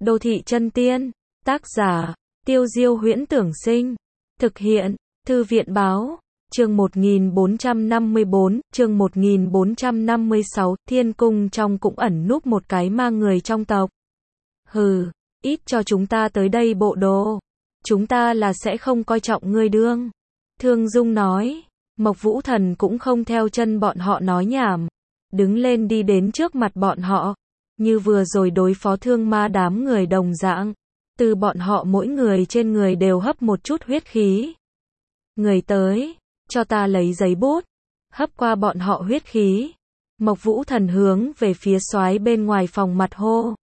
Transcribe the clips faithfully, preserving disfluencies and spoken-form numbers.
Đô thị chân tiên, tác giả, Tiêu Diêu Huyễn Tưởng Sinh, thực hiện, Thư viện Báo, chương một nghìn bốn trăm năm mươi bốn, chương một nghìn bốn trăm năm mươi sáu, thiên cung trong cũng ẩn núp một cái ma người trong tộc. Hừ, ít cho chúng ta tới đây bộ đồ. Chúng ta là sẽ không coi trọng ngươi đương. Thương Dung nói, Mộc Vũ Thần cũng không theo chân bọn họ nói nhảm. Đứng lên đi đến trước mặt bọn họ. Như vừa rồi đối phó thương ma đám người đồng dạng. Từ bọn họ mỗi người trên người đều hấp một chút huyết khí. Người tới, cho ta lấy giấy bút. Hấp qua bọn họ huyết khí. Mộc Vũ Thần hướng về phía soái bên ngoài phòng mặt hô.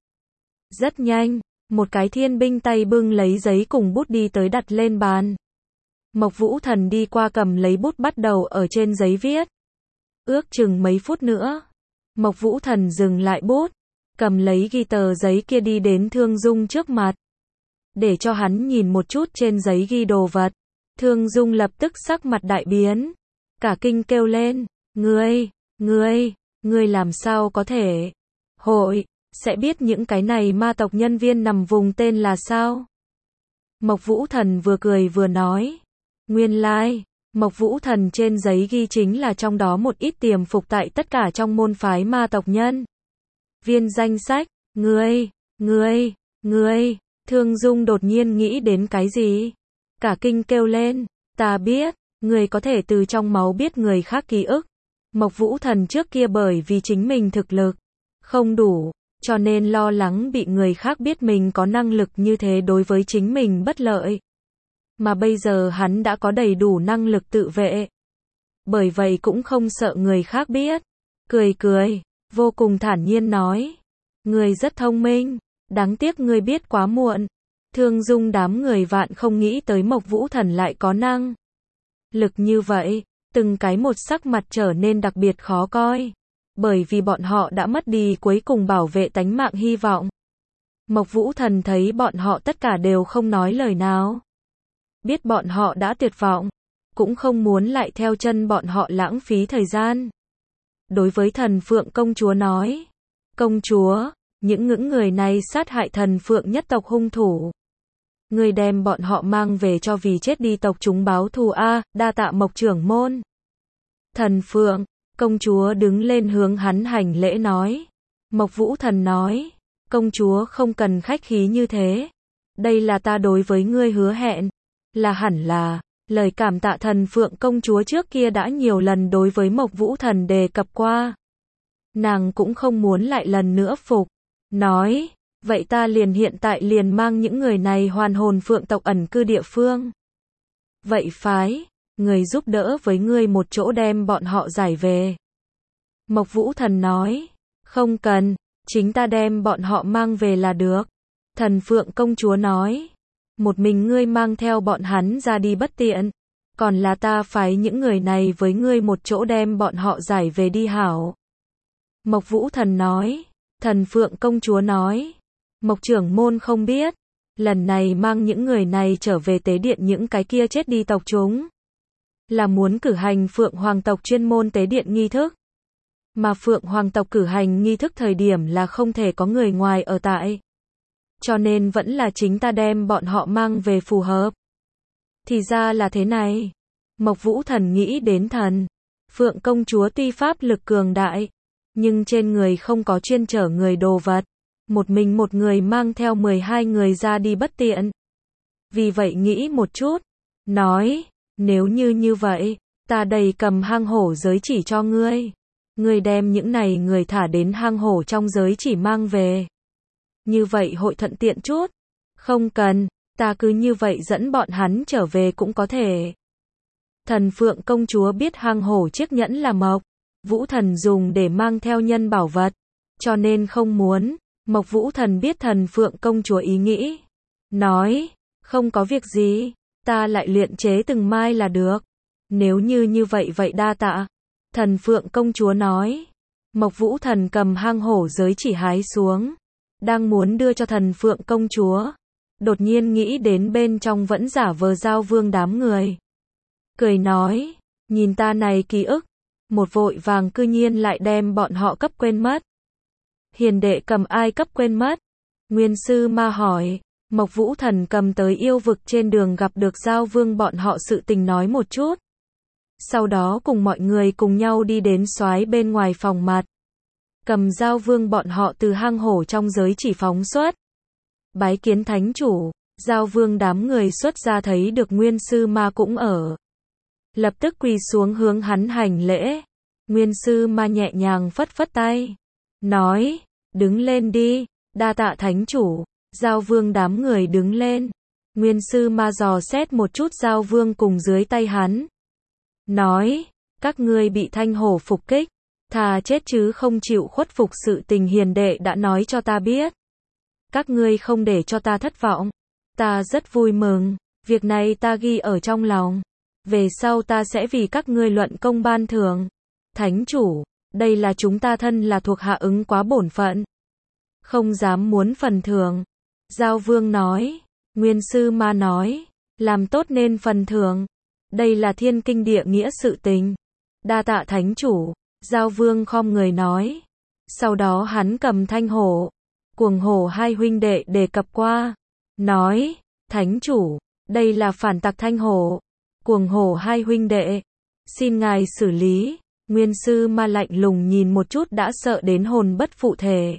Rất nhanh, một cái thiên binh tay bưng lấy giấy cùng bút đi tới đặt lên bàn. Mộc Vũ Thần đi qua cầm lấy bút bắt đầu ở trên giấy viết. Ước chừng mấy phút nữa, Mộc Vũ Thần dừng lại bút, cầm lấy ghi tờ giấy kia đi đến Thương Dung trước mặt. Để cho hắn nhìn một chút trên giấy ghi đồ vật. Thương Dung lập tức sắc mặt đại biến. Cả kinh kêu lên, ngươi, ngươi, ngươi làm sao có thể? Hội, sẽ biết những cái này ma tộc nhân viên nằm vùng tên là sao? Mộc Vũ Thần vừa cười vừa nói. Nguyên lai, like, Mộc Vũ Thần trên giấy ghi chính là trong đó một ít tiềm phục tại tất cả trong môn phái ma tộc nhân. Viên danh sách, ngươi, ngươi, ngươi, Thương Dung đột nhiên nghĩ đến cái gì? Cả kinh kêu lên, ta biết, người có thể từ trong máu biết người khác ký ức. Mộc Vũ Thần trước kia bởi vì chính mình thực lực không đủ, cho nên lo lắng bị người khác biết mình có năng lực như thế đối với chính mình bất lợi. Mà bây giờ hắn đã có đầy đủ năng lực tự vệ. Bởi vậy cũng không sợ người khác biết. Cười cười, vô cùng thản nhiên nói. Người rất thông minh, đáng tiếc người biết quá muộn. Thương Dung đám người vạn không nghĩ tới Mộc Vũ Thần lại có năng lực như vậy, từng cái một sắc mặt trở nên đặc biệt khó coi. Bởi vì bọn họ đã mất đi cuối cùng bảo vệ tánh mạng hy vọng. Mộc Vũ Thần thấy bọn họ tất cả đều không nói lời nào. Biết bọn họ đã tuyệt vọng, cũng không muốn lại theo chân bọn họ lãng phí thời gian. Đối với Thần Phượng công chúa nói, công chúa, những những người này sát hại Thần Phượng nhất tộc hung thủ. Người đem bọn họ mang về cho vì chết đi tộc chúng báo thù a, đa tạ Mộc trưởng môn. Thần Phượng, công chúa đứng lên hướng hắn hành lễ nói. Mộc Vũ Thần nói, công chúa không cần khách khí như thế. Đây là ta đối với ngươi hứa hẹn. Là hẳn là, lời cảm tạ Thần Phượng công chúa trước kia đã nhiều lần đối với Mộc Vũ Thần đề cập qua. Nàng cũng không muốn lại lần nữa phục. Nói, vậy ta liền hiện tại liền mang những người này hoàn hồn Phượng tộc ẩn cư địa phương. Vậy phái, người giúp đỡ với ngươi một chỗ đem bọn họ giải về. Mộc Vũ Thần nói, không cần, chính ta đem bọn họ mang về là được. Thần Phượng công chúa nói, một mình ngươi mang theo bọn hắn ra đi bất tiện, còn là ta phái những người này với ngươi một chỗ đem bọn họ giải về đi hảo. Mộc Vũ Thần nói, Thần Phượng công chúa nói, Mộc trưởng môn không biết, lần này mang những người này trở về tế điện những cái kia chết đi tộc chúng. Là muốn cử hành Phượng Hoàng tộc chuyên môn tế điện nghi thức. Mà Phượng Hoàng tộc cử hành nghi thức thời điểm là không thể có người ngoài ở tại. Cho nên vẫn là chính ta đem bọn họ mang về phù hợp. Thì ra là thế này. Mộc Vũ Thần nghĩ đến Thần Phượng công chúa tuy pháp lực cường đại, nhưng trên người không có chuyên chở người đồ vật. Một mình một người mang theo mười hai người ra đi bất tiện. Vì vậy nghĩ một chút. Nói, nếu như như vậy, ta đầy cầm hang hổ giới chỉ cho ngươi. Ngươi đem những này người thả đến hang hổ trong giới chỉ mang về. Như vậy hội thuận tiện chút. Không cần, ta cứ như vậy dẫn bọn hắn trở về cũng có thể. Thần Phượng công chúa biết hang hổ chiếc nhẫn là Mộc Vũ Thần dùng để mang theo nhân bảo vật. Cho nên không muốn. Mộc Vũ Thần biết Thần Phượng công chúa ý nghĩ. Nói, không có việc gì, ta lại luyện chế từng mai là được. Nếu như như vậy vậy đa tạ. Thần Phượng công chúa nói. Mộc Vũ Thần cầm hang hổ giới chỉ hái xuống. Đang muốn đưa cho Thần Phượng công chúa. Đột nhiên nghĩ đến bên trong vẫn giả vờ Giao Vương đám người. Cười nói, nhìn ta này ký ức. Một vội vàng cư nhiên lại đem bọn họ cấp quên mất. Hiền đệ cầm ai cấp quên mất. Nguyên sư ma hỏi. Mộc Vũ Thần cầm tới yêu vực trên đường gặp được Giao Vương bọn họ sự tình nói một chút. Sau đó cùng mọi người cùng nhau đi đến soái bên ngoài phòng mặt. Cầm Giao Vương bọn họ từ hang hổ trong giới chỉ phóng xuất. Bái kiến thánh chủ, Giao Vương đám người xuất ra thấy được Nguyên sư ma cũng ở. Lập tức quỳ xuống hướng hắn hành lễ. Nguyên sư ma nhẹ nhàng phất phất tay. Nói, đứng lên đi, đa tạ thánh chủ. Giao Vương đám người đứng lên. Nguyên sư ma dò xét một chút Giao Vương cùng dưới tay hắn. Nói, các ngươi bị thanh hổ phục kích. Thà chết chứ không chịu khuất phục, sự tình hiền đệ đã nói cho ta biết. Các ngươi không để cho ta thất vọng. Ta rất vui mừng, việc này ta ghi ở trong lòng. Về sau ta sẽ vì các ngươi luận công ban thưởng. Thánh chủ, đây là chúng ta thân là thuộc hạ ứng quá bổn phận. Không dám muốn phần thưởng. Giao Vương nói. Nguyên sư ma nói. Làm tốt nên phần thưởng. Đây là thiên kinh địa nghĩa sự tình. Đa tạ thánh chủ. Giao Vương khom người nói. Sau đó hắn cầm thanh hổ. Cuồng hổ hai huynh đệ đề cập qua. Nói. Thánh chủ. Đây là phản tặc thanh hổ. Cuồng hổ hai huynh đệ. Xin ngài xử lý. Nguyên sư ma lạnh lùng nhìn một chút đã sợ đến hồn bất phụ thể.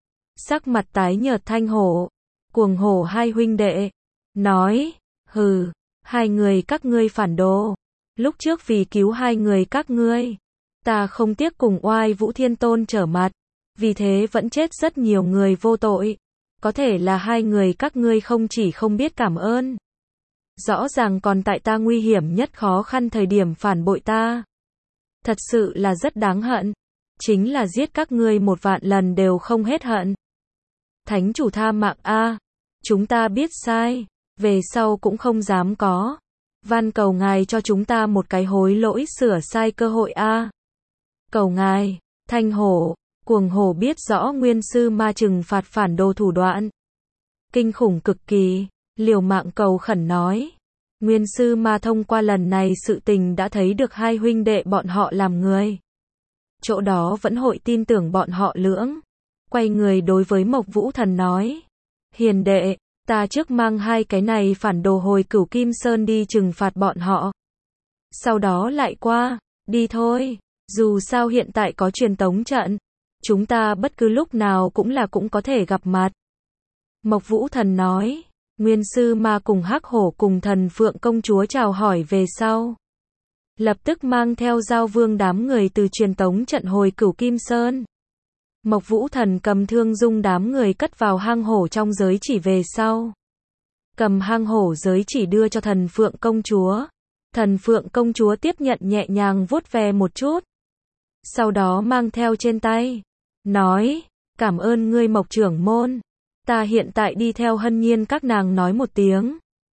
Sắc mặt tái nhợt thanh hổ. Cuồng hổ hai huynh đệ. Nói. Hừ. Hai người các ngươi phản đồ. Lúc trước vì cứu hai người các ngươi. Ta không tiếc cùng oai Vũ Thiên Tôn trở mặt. Vì thế vẫn chết rất nhiều người vô tội. Có thể là hai người các ngươi không chỉ không biết cảm ơn. Rõ ràng còn tại ta nguy hiểm nhất khó khăn thời điểm phản bội ta. Thật sự là rất đáng hận. Chính là giết các ngươi một vạn lần đều không hết hận. Thánh chủ tha mạng a, chúng ta biết sai, về sau cũng không dám có. Van cầu ngài cho chúng ta một cái hối lỗi sửa sai cơ hội a. Cầu ngài. Thanh hổ, cuồng hổ biết rõ nguyên sư ma trừng phạt phản đồ thủ đoạn. Kinh khủng cực kỳ, liều mạng cầu khẩn nói. Nguyên sư ma thông qua lần này sự tình đã thấy được hai huynh đệ bọn họ làm người. Chỗ đó vẫn hội tin tưởng bọn họ lưỡng. Quay người đối với Mộc Vũ Thần nói. Hiền đệ, ta trước mang hai cái này phản đồ hồi Cửu Kim Sơn đi trừng phạt bọn họ. Sau đó lại qua, đi thôi, dù sao hiện tại có truyền tống trận. Chúng ta bất cứ lúc nào cũng là cũng có thể gặp mặt. Mộc Vũ Thần nói. Nguyên sư ma cùng Hắc Hổ cùng Thần Phượng công chúa chào hỏi về sau. Lập tức mang theo Giao Vương đám người từ truyền tống trận hồi Cửu Kim Sơn. Mộc Vũ Thần cầm Thương Dung đám người cất vào hang hổ trong giới chỉ về sau. Cầm hang hổ giới chỉ đưa cho Thần Phượng công chúa. Thần Phượng công chúa tiếp nhận nhẹ nhàng vuốt ve một chút. Sau đó mang theo trên tay. Nói, cảm ơn ngươi Mộc trưởng môn. Ta hiện tại đi theo Hân Nhiên các nàng nói một tiếng.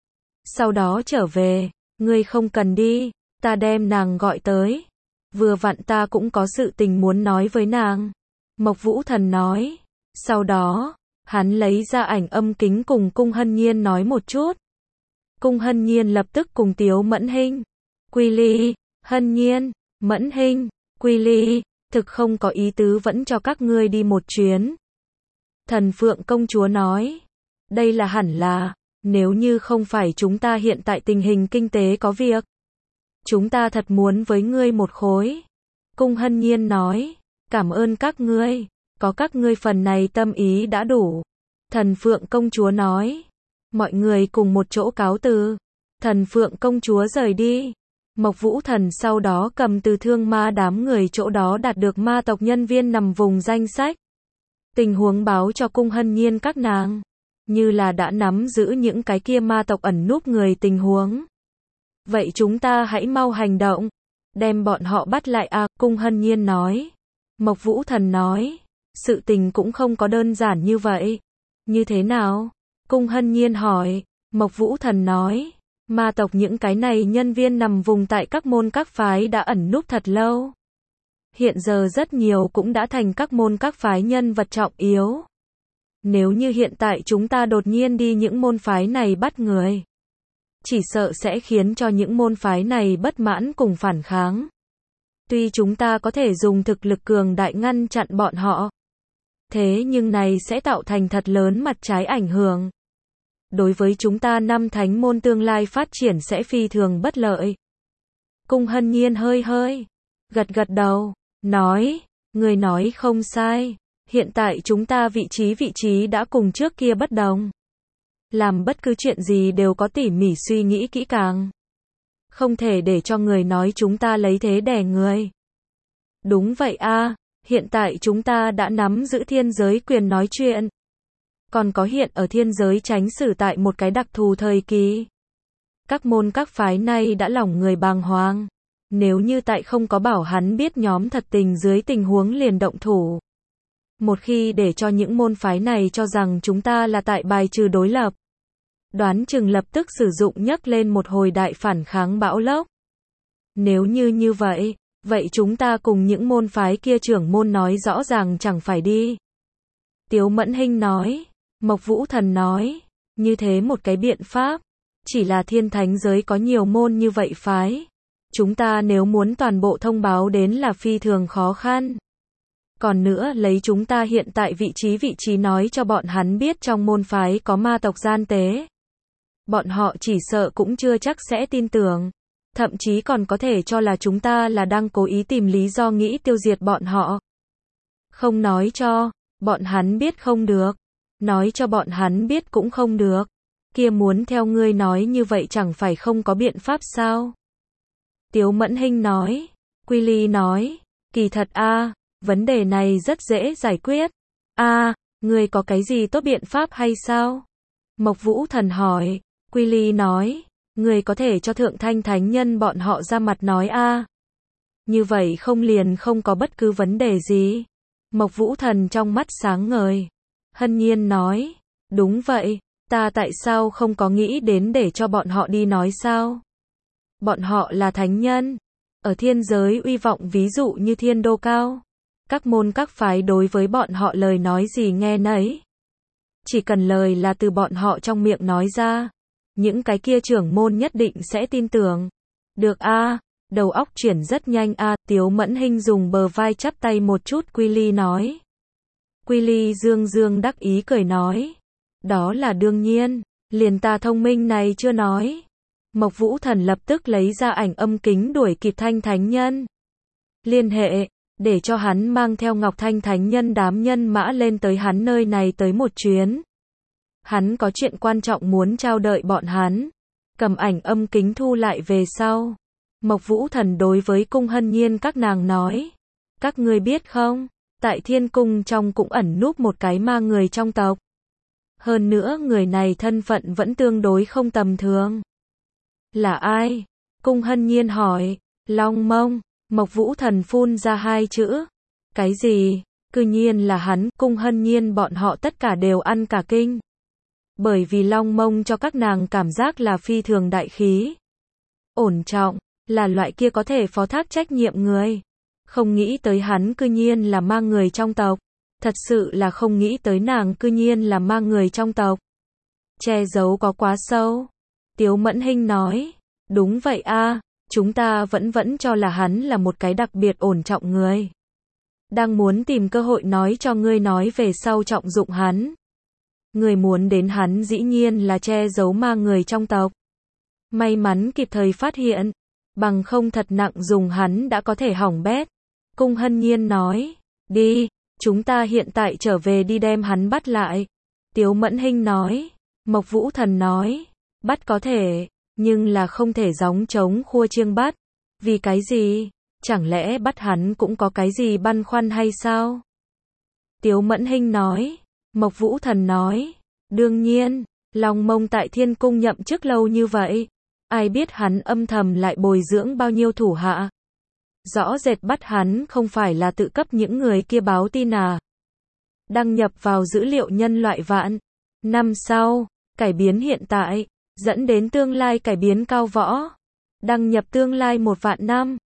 Sau đó trở về, ngươi không cần đi, ta đem nàng gọi tới. Vừa vặn ta cũng có sự tình muốn nói với nàng. Mộc Vũ Thần nói. Sau đó, hắn lấy ra ảnh âm kính cùng Cung Hân Nhiên nói một chút. Cung Hân Nhiên lập tức cùng Tiếu Mẫn Hinh. Quy Ly, Hân Nhiên, Mẫn Hinh, Quy Ly, thực không có ý tứ vẫn cho các ngươi đi một chuyến. Thần Phượng công chúa nói. Đây là hẳn là, nếu như không phải chúng ta hiện tại tình hình kinh tế có việc. Chúng ta thật muốn với ngươi một khối. Cung Hân Nhiên nói. Cảm ơn các ngươi, có các ngươi phần này tâm ý đã đủ. Thần Phượng công chúa nói. Mọi người cùng một chỗ cáo từ. Thần Phượng công chúa rời đi. Mộc Vũ Thần sau đó cầm từ thương ma đám người chỗ đó đạt được ma tộc nhân viên nằm vùng danh sách. Tình huống báo cho Cung Hân Nhiên các nàng. Như là đã nắm giữ những cái kia ma tộc ẩn núp người tình huống. Vậy chúng ta hãy mau hành động. Đem bọn họ bắt lại à, Cung Hân Nhiên nói. Mộc Vũ Thần nói. Sự tình cũng không có đơn giản như vậy. Như thế nào? Cung Hân Nhiên hỏi. Mộc Vũ Thần nói. Ma tộc những cái này nhân viên nằm vùng tại các môn các phái đã ẩn núp thật lâu. Hiện giờ rất nhiều cũng đã thành các môn các phái nhân vật trọng yếu. Nếu như hiện tại chúng ta đột nhiên đi những môn phái này bắt người, chỉ sợ sẽ khiến cho những môn phái này bất mãn cùng phản kháng. Tuy chúng ta có thể dùng thực lực cường đại ngăn chặn bọn họ, Thế nhưng này sẽ tạo thành thật lớn mặt trái ảnh hưởng. Đối với chúng ta năm thánh môn tương lai phát triển sẽ phi thường bất lợi. Cung Hân Nhiên hơi hơi gật gật đầu, nói, người nói không sai, hiện tại chúng ta vị trí vị trí đã cùng trước kia bất đồng. Làm bất cứ chuyện gì đều có tỉ mỉ suy nghĩ kỹ càng. Không thể để cho người nói chúng ta lấy thế đè người. Đúng vậy a, hiện tại chúng ta đã nắm giữ thiên giới quyền nói chuyện. Còn có hiện ở thiên giới tránh xử tại một cái đặc thù thời kỳ. Các môn các phái này đã lòng người bàng hoàng. Nếu như tại không có bảo hắn biết nhóm thật tình dưới tình huống liền động thủ. Một khi để cho những môn phái này cho rằng chúng ta là tại bài trừ đối lập. Đoán chừng lập tức sử dụng nhấc lên một hồi đại phản kháng bão lốc. Nếu như như vậy, vậy chúng ta cùng những môn phái kia trưởng môn nói rõ ràng chẳng phải đi. Tiếu Mẫn Hinh nói, Mộc Vũ Thần nói, như thế một cái biện pháp, chỉ là thiên thánh giới có nhiều môn như vậy phái. Chúng ta nếu muốn toàn bộ thông báo đến là phi thường khó khăn. Còn nữa lấy chúng ta hiện tại vị trí vị trí nói cho bọn hắn biết trong môn phái có ma tộc gian tế. Bọn họ chỉ sợ cũng chưa chắc sẽ tin tưởng. Thậm chí còn có thể cho là chúng ta là đang cố ý tìm lý do nghĩ tiêu diệt bọn họ. Không nói cho, bọn hắn biết không được. Nói cho bọn hắn biết cũng không được. Kia muốn theo ngươi nói như vậy chẳng phải không có biện pháp sao? Tiếu Mẫn Hinh nói. Quy Ly nói. Kỳ thật a, vấn đề này rất dễ giải quyết. A, ngươi có cái gì tốt biện pháp hay sao? Mộc Vũ Thần hỏi. Quy Ly nói. Ngươi có thể cho Thượng Thanh Thánh Nhân bọn họ ra mặt nói a. Như vậy không liền không có bất cứ vấn đề gì. Mộc Vũ Thần trong mắt sáng ngời. Hân Nhiên nói. Đúng vậy, ta tại sao không có nghĩ đến để cho bọn họ đi nói sao? Bọn họ là thánh nhân. Ở thiên giới uy vọng ví dụ như thiên đô cao. Các môn các phái đối với bọn họ lời nói gì nghe nấy. Chỉ cần lời là từ bọn họ trong miệng nói ra. Những cái kia trưởng môn nhất định sẽ tin tưởng. Được a, đầu óc chuyển rất nhanh a. Tiếu Mẫn Hinh dùng bờ vai chắp tay một chút. Quy Ly nói. Quy Ly dương dương đắc ý cười nói. Đó là đương nhiên, liền ta thông minh này chưa nói. Mộc Vũ Thần lập tức lấy ra ảnh âm kính đuổi kịp Thanh Thánh Nhân. Liên hệ, để cho hắn mang theo Ngọc Thanh Thánh Nhân đám nhân mã lên tới hắn nơi này tới một chuyến. Hắn có chuyện quan trọng muốn trao đợi bọn hắn. Cầm ảnh âm kính thu lại về sau. Mộc Vũ Thần đối với Cung Hân Nhiên các nàng nói. Các ngươi biết không, tại thiên cung trong cũng ẩn núp một cái ma người trong tộc. Hơn nữa người này thân phận vẫn tương đối không tầm thường. Là ai? Cung Hân Nhiên hỏi. Long Mông. Mộc Vũ Thần phun ra hai chữ. Cái gì? Cư nhiên là hắn. Cung Hân Nhiên bọn họ tất cả đều ăn cả kinh. Bởi vì Long Mông cho các nàng cảm giác là phi thường đại khí. Ổn trọng, là loại kia có thể phó thác trách nhiệm người. Không nghĩ tới hắn cư nhiên là ma người trong tộc. Thật sự là không nghĩ tới nàng cư nhiên là ma người trong tộc. Che giấu có quá sâu. Tiếu Mẫn Hinh nói. Đúng vậy a, chúng ta vẫn vẫn cho là hắn là một cái đặc biệt ổn trọng người. Đang muốn tìm cơ hội nói cho ngươi nói về sau trọng dụng hắn. Người muốn đến hắn dĩ nhiên là che giấu ma người trong tộc. May mắn kịp thời phát hiện. Bằng không thật nặng dùng hắn đã có thể hỏng bét. Cung Hân Nhiên nói. Đi, chúng ta hiện tại trở về đi đem hắn bắt lại. Tiếu Mẫn Hinh nói. Mộc Vũ Thần nói. Bắt có thể, nhưng là không thể gióng trống khua chiêng bắt. Vì cái gì? Chẳng lẽ bắt hắn cũng có cái gì băn khoăn hay sao? Tiếu Mẫn Hinh nói. Mộc Vũ Thần nói. Đương nhiên, Long Mông tại thiên cung nhậm chức lâu như vậy. Ai biết hắn âm thầm lại bồi dưỡng bao nhiêu thủ hạ. Rõ rệt bắt hắn không phải là tự cấp những người kia báo tin à. Đăng nhập vào dữ liệu nhân loại vạn. Năm sau, cải biến hiện tại, dẫn đến tương lai cải biến cao võ. Đăng nhập tương lai một vạn năm.